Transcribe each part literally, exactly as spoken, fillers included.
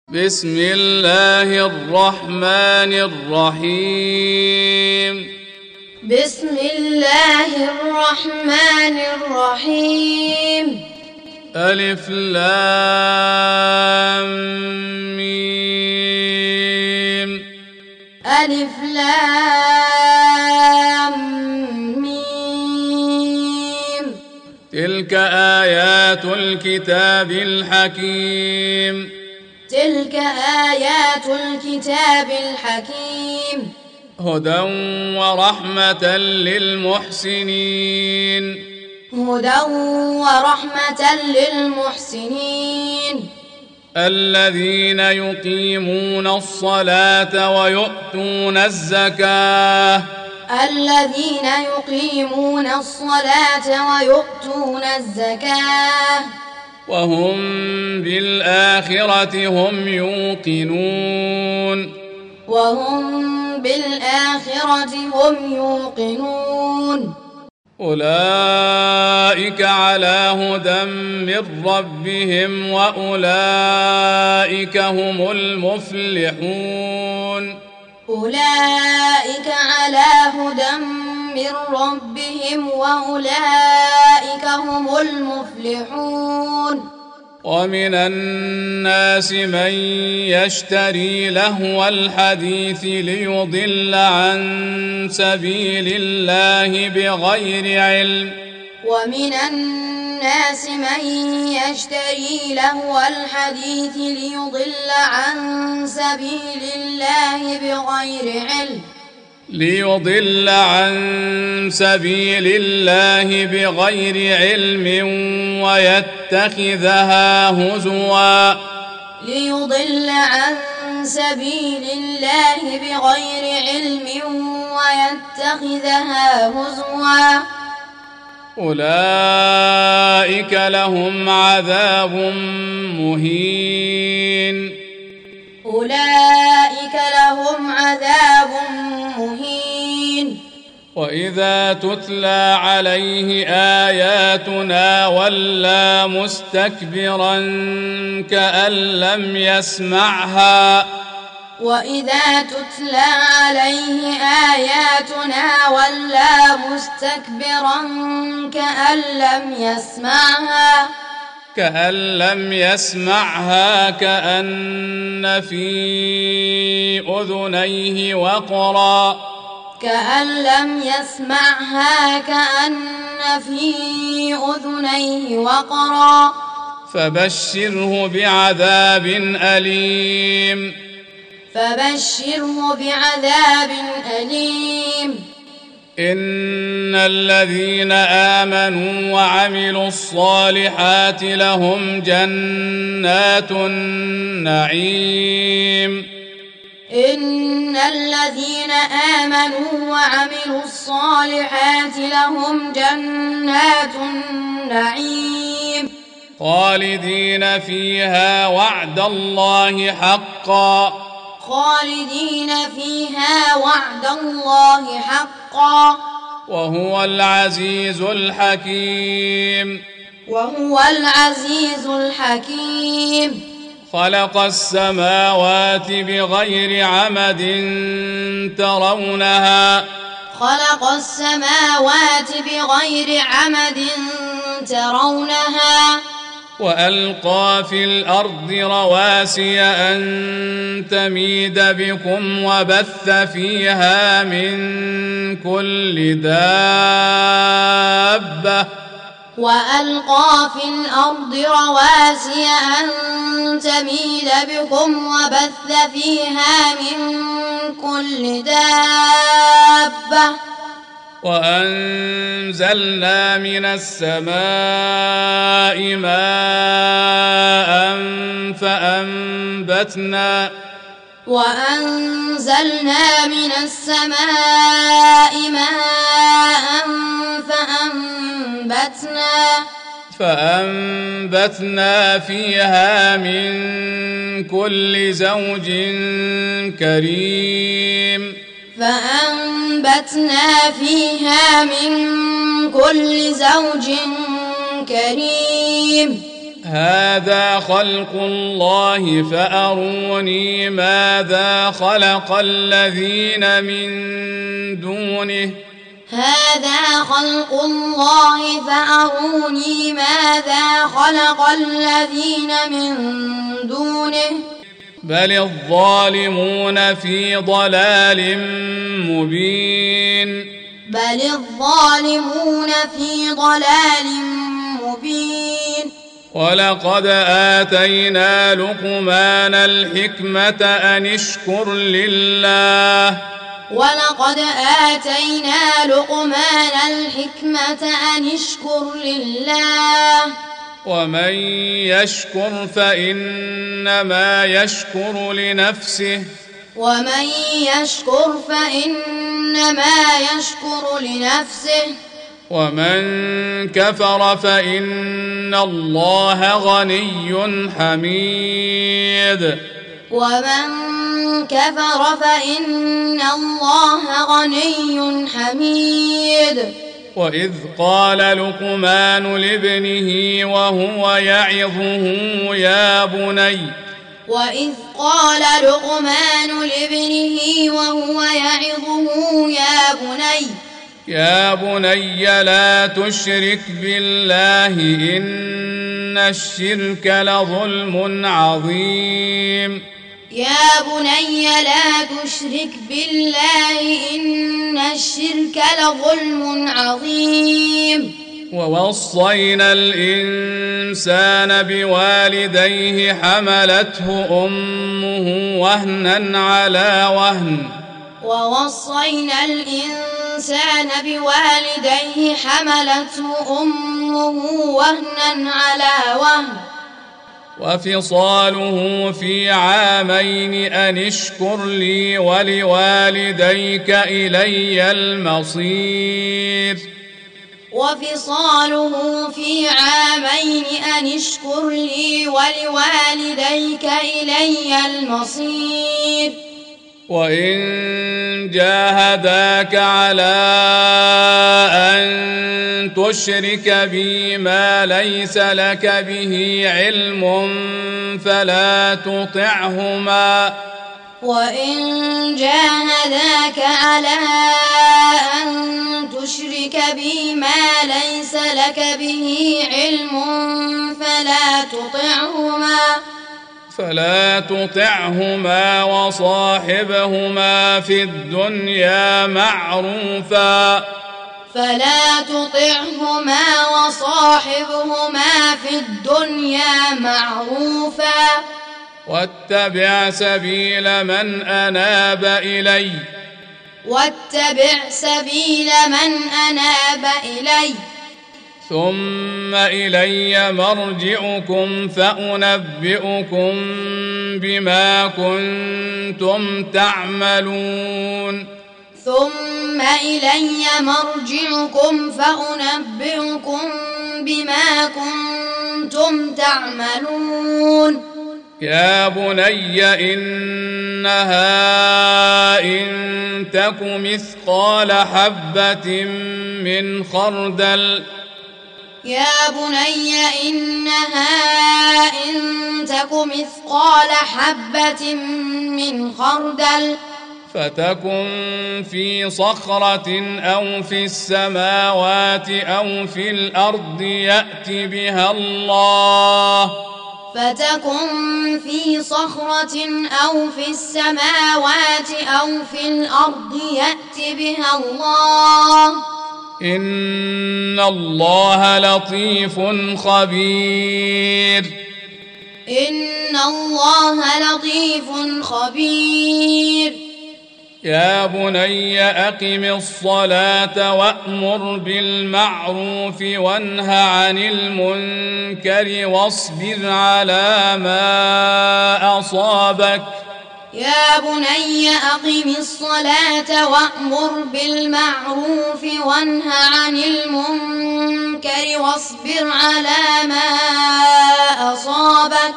بسم الله الرحمن الرحيم بسم الله الرحمن الرحيم ألف لام ميم ألف لام ميم تلك آيات الكتاب الحكيم تلك آيات الكتاب الحكيم هدى ورحمة للمحسنين هدى ورحمة للمحسنين الذين يقيمون الصلاة ويؤتون الزكاة الذين يقيمون الصلاة ويؤتون الزكاة وهم بالآخرة هم يوقنون وهم بالآخرة هم يوقنون أولئك على هدى من ربهم وأولئك هم المفلحون أولئك على هدى من ربهم وأولئك هم المفلحون ومن الناس من يشتري لهو الحديث ليضل عن سبيل الله بغير علم ومن الناس من يشتري لهو الحديث ليضل عن سبيل الله بغير علم ليضل عن سبيل الله بغير علم ويتخذها هزوا ليضل عن سبيل الله بغير علم ويتخذها هزوا أولئك لهم عذاب مهين أولئك لهم عذاب مهين وإذا تتلى عليه آياتنا ولى مستكبرا كأن لم يسمعها وإذا تتلى عليه آياتنا ولى مستكبرا كأن لم يسمعها كأن لم يسمعها كأن في أذنيه وقرا كأن لم يسمعها كأن في أذنيه وقرا فبشره بعذاب أليم فبشره بعذاب أليم إن الذين آمنوا وعملوا الصالحات لهم جنات النعيم إن الذين آمنوا وعملوا الصالحات لهم جنات النعيم خالدين فيها وعد الله حقا خالدين فيها وعد الله حقا وهو العزيز الحكيم وهو العزيز الحكيم خلق السماوات بغير عمد ترونها خلق السماوات بغير عمد ترونها وألقى في الأرض رواسي أن تميد بكم وبث فيها من كل دابة وألقى في الأرض رواسي أن تميد بكم وبث فيها من كل دابة وأنزلنا من السماء ماء فأنبتنا وأنزلنا من السماء ماء فأنبتنا فأنبتنا فيها من كل زوج كريم فأنبتنا فيها من كل زوج كريم هذا خلق الله فأروني ماذا خلق الذين من دونه هذا خلق الله فأروني ماذا خلق الذين من دونه بل الظالمون في ضلال مبين بل الظالمون في ضلال مبين ولقد آتينا لقمان الحكمة أن اشكر لله ولقد آتينا لقمان الحكمة أن اشكر لله ومن يشكر فإنما يشكر لنفسه ومن يشكر فإنما يشكر لنفسه ومن كفر فإن الله غني حميد ومن كفر فإن الله غني حميد وإذ قال لقمان لابنه وهو يعظه يا بني وإذ قال لقمان لابنه وهو يعظه يا بني يا بني لا تشرك بالله إن الشرك لظلم عظيم يا بني لا تشرك بالله إن الشرك لظلم عظيم ووصينا الإنسان بوالديه حملته أمه وهنا على وهن ووصينا الإنسان بوالديه حملته أمه وهنا على وهن وفصاله في عامين أن اشكر لي ولوالديك إلي المصير وفصاله في عامين أن اشكر لي ولوالديك إلي المصير وإن جاهداك على أن تشرك بي ما ليس لك به علم فلا تطعهما وإن جاهداك على أن تشرك بي ما ليس لك به علم فلا تطعهما فلا تطعهما وصاحبهما في الدنيا معروفا فلا تطعهما وصاحبهما في الدنيا معروفا واتبع سبيل من أناب إلي واتبع سبيل من أناب إلي ثم إلي مرجعكم فأنبئكم بما كنتم تعملون ثم إلي مرجعكم فأنبئكم بما كنتم تعملون يا بني إنها إن تك مثقال حبة من خردل يا بني إنها إن تك مثقال حبة من خردل فتكن في صخرة أو في السماوات أو في الأرض يأت بها الله فتكن في صخرة أو في السماوات أو في الأرض يأت بها الله إن الله لطيف خبير إن الله لطيف خبير يا بني أقم الصلاة وأمر بالمعروف وانه عن المنكر واصبر على ما أصابك يا بني أقم الصلاة وأمر بالمعروف وانه عن المنكر واصبر على ما أصابك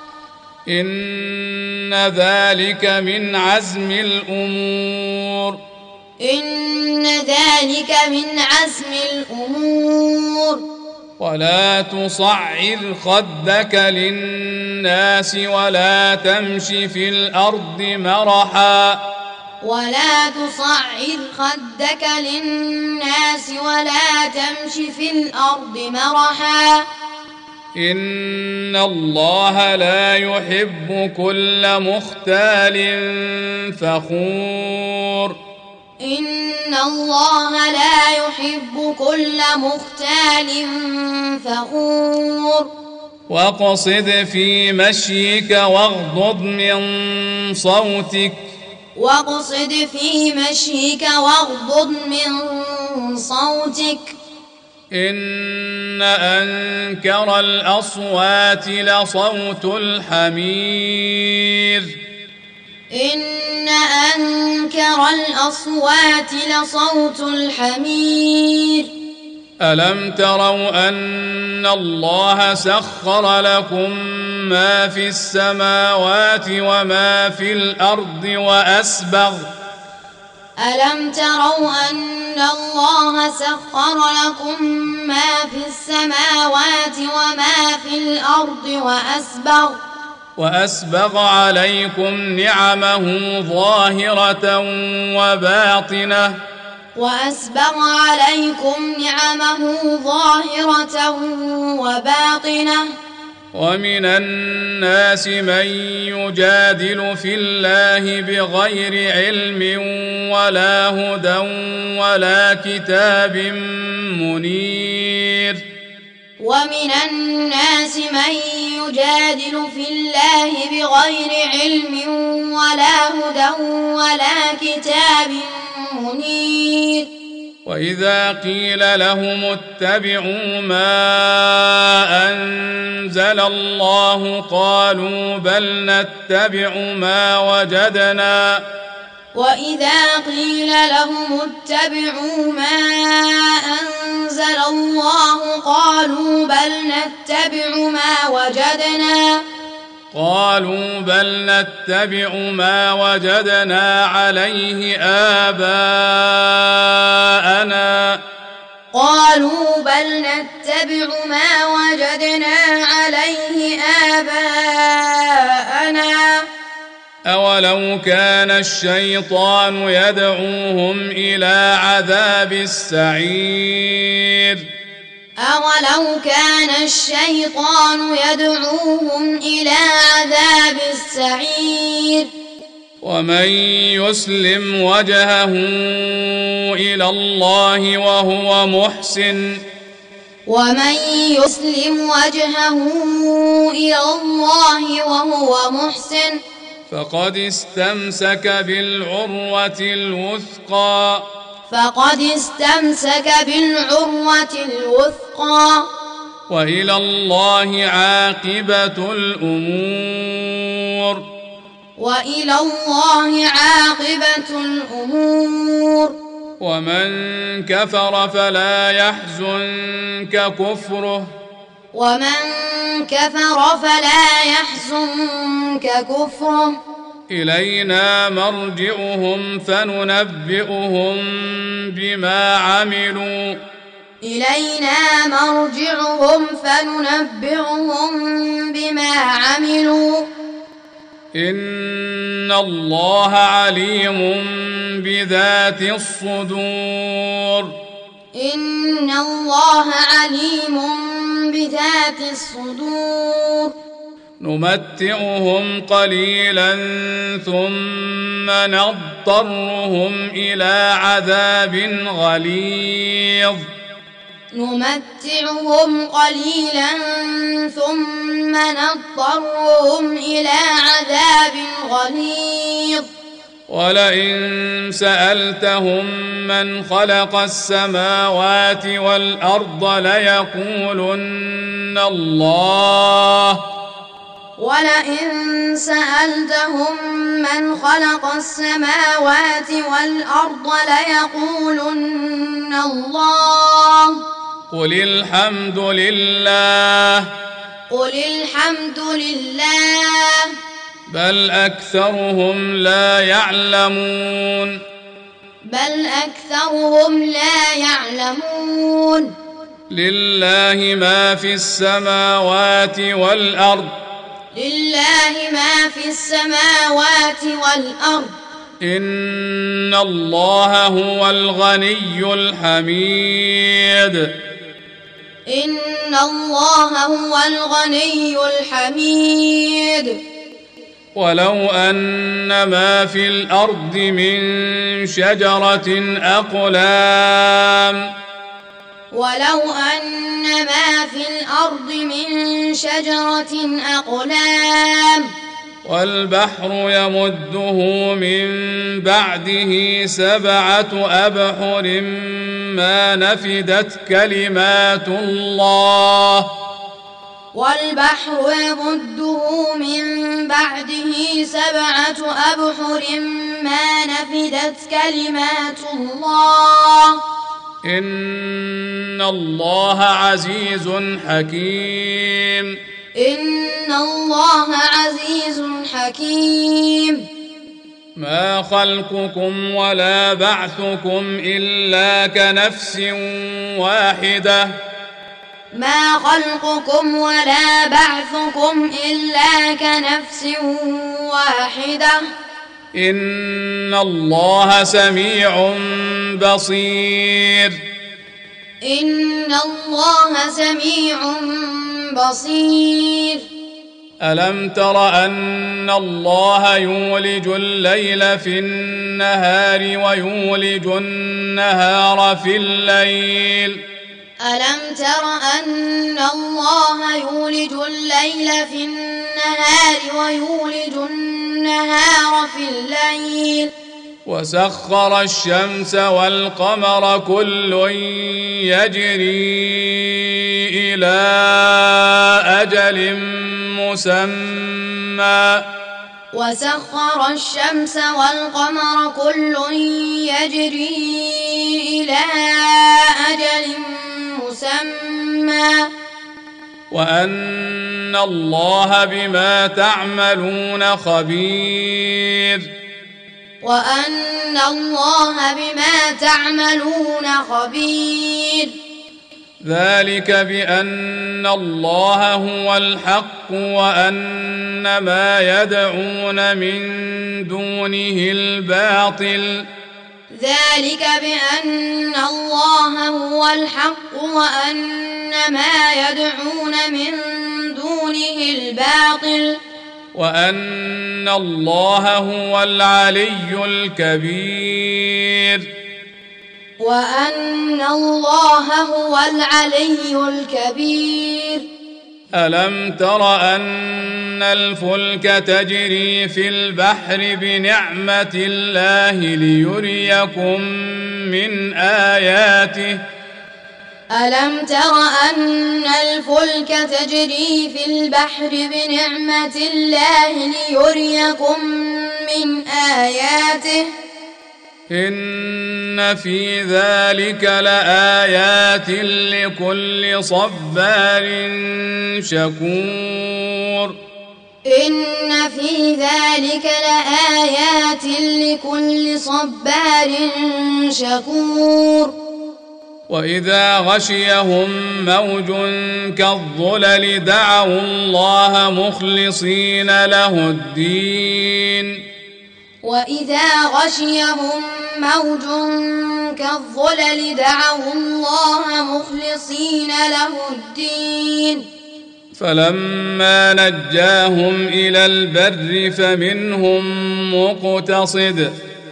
إن ذلك من عزم الأمور إن ذلك من عزم الأمور ولا تصعر خدك للناس ولا تمش في الأرض مرحا ولا تصعر خدك للناس ولا تمش في الأرض مرحا إن الله لا يحب كل مختال فخور إن الله لا يحب كل مختال فخور واقصد في مشيك واغضض من صوتك واقصد في مشيك واغضض من صوتك إن أنكر الأصوات لصوت الحمير إن أنكر الأصوات لصوت الحمير ألم تروا أن الله سخر لكم ما في السماوات وما في الأرض وأسبغ ألم تروا أن الله سخر لكم ما في السماوات وما في الأرض وأسبغ وأسبغ عليكم نعمه ظاهرة وباطنة وأسبغ عليكم نعمه ظاهرة وباطنة ومن الناس من يجادل في الله بغير علم ولا هدى ولا كتاب منير ومن الناس من يجادل في الله بغير علم ولا هدى ولا كتاب منير وإذا قيل لهم اتبعوا ما أنزل الله قالوا بل نتبع ما وجدنا وإذا قيل لهم اتبعوا ما أنزل الله قالوا بل نتبع ما وجدنا قالوا بل نتبع ما وجدنا عليه آباءنا قالوا بل نتبع ما وجدنا عليه آباءنا أولو كان الشيطان يدعوهم إلى عذاب السعير أولو كان الشيطان يدعوهم إلى عذاب السعير ومن يسلم وجهه إلى الله وهو محسن ومن يسلم وجهه إلى الله وهو محسن فقد استمسك بالعروة الوثقى فقد استمسك بالعروة الوثقى وإلى الله عاقبة الأمور وإلى الله عاقبة الأمور ومن كفر فلا يحزنك كفره ومن كفر فلا يحزنك كفره إلينا مرجعهم فننبئهم بما عملوا إلينا مرجعهم فننبئهم بما عملوا إن الله عليم بذات الصدور إن الله عليم بذات الصدور نمتعهم قليلا ثم نضطرهم إلى عذاب غليظ نمتعهم قليلا ثم نضطرهم إلى عذاب غليظ ولئن سألتهم من خلق السماوات والأرض ليقولن الله ولئن سألتهم من خلق السماوات والأرض ليقولن الله قل الحمد لله قل الحمد لله بل أكثرهم لا يعلمون بل أكثرهم لا يعلمون لله ما في السماوات والأرض لله ما في السماوات والأرض إن الله هو الغني الحميد إن الله هو الغني الحميد ولو أن ما في الأرض من شجرة أقلام ولو أن ما في الأرض من شجرة أقلام والبحر يمده من بعده سبعة أبحر ما نفدت كلمات الله والبحر يمده من بعده سبعة أبحر ما نفدت كلمات الله إن الله عزيز حكيم إن الله عزيز حكيم ما خلقكم ولا بعثكم إلا كنفس واحدة ما خلقكم ولا بعثكم إلا كنفس واحدة إن الله سميع بصير إن الله سميع بصير ألم تر أن الله يولج الليل في النهار ويولج النهار في الليل ألم تر أن الله يولج الليل في النهار ويولج النهار في الليل وسخر الشمس والقمر كل يجري إلى أجل مسمى وسخر الشمس والقمر كل يجري إلى أجل مسمى وأن الله بما تعملون خبير وأن الله بما تعملون خبير ذلك بأن الله هو الحق وأن ما يدعون من دونه الباطل ذلك بأن الله هو الحق وأن ما يدعون من دونه الباطل وأن الله هو العلي الكبير وأن الله هو العلي الكبير ألم تر أن الفلك تجري في البحر بنعمة الله ليريكم من آياته ألم تر أن الفلك تجري في البحر بنعمة الله ليريكم من آياته إن في ذلك لآيات لكل صبار شكور إن في ذلك لآيات لكل صبار شكور وإذا غشيهم موج كالظلل دعوا الله مخلصين له الدين وإذا غشيهم موج كالظلل دعوا الله مخلصين له الدين فلما نجاهم إلى البر فمنهم مقتصد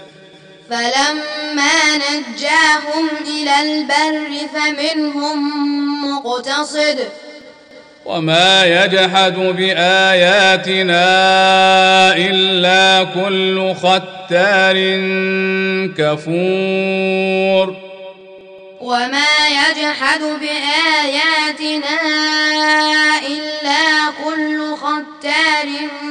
فلما نجاهم إلى البر فمنهم مقتصد وما يجحد بآياتنا إلا كل ختار كفور وما يجحد بآياتنا إلا كل ختار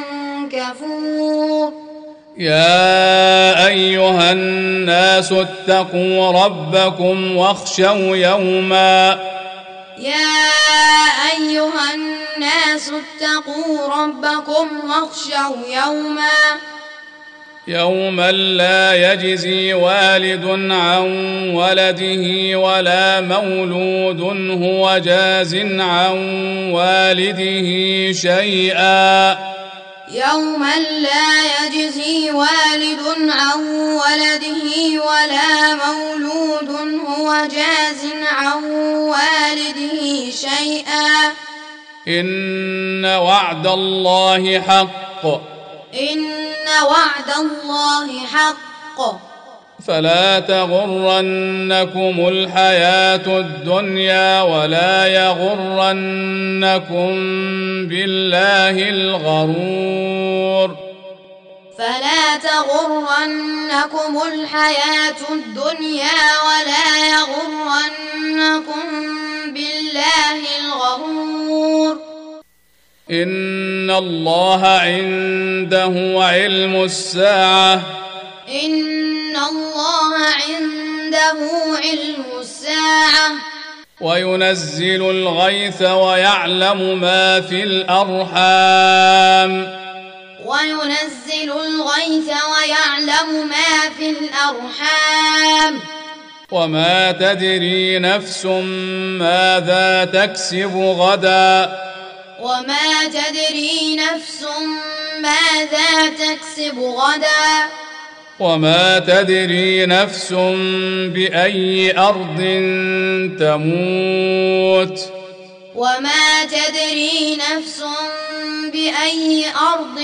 كفور يا أيها الناس اتقوا ربكم واخشوا يوما يا أيها الناس اتقوا ربكم واخشوا يوما يوما لا يجزي والد عن ولده ولا مولود هو جاز عن والده شيئا يوما لا يجزي والد عن ولده ولا مولود هو جاز عن والده شيئا إن وعد الله حق إن وعد الله حق فلا تغرنكم الحياة الدنيا ولا يغرنكم بالله الغرور فلا تغرنكم الحياة الدنيا ولا يغرنكم بالله الغرور إن الله عنده علم الساعة إن الله عنده علم الساعة وينزل الغيث ويعلم ما في الأرحام وينزل الغيث ويعلم ما في الأرحام وما تدري نفس ماذا تكسب غدا وما تدري نفس ماذا تكسب غدا وما تدري نفس بأي أرض تموت وما تدري نفس بأي أرض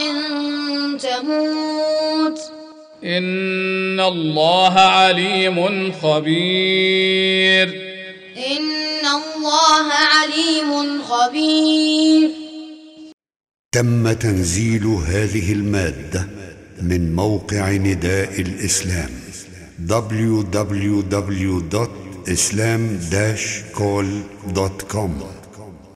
تموت إن الله عليم خبير إن الله عليم خبير. تم تنزيل هذه المادة من موقع نداء الإسلام دبليو دبليو دبليو دوت إسلام داش كول دوت كوم.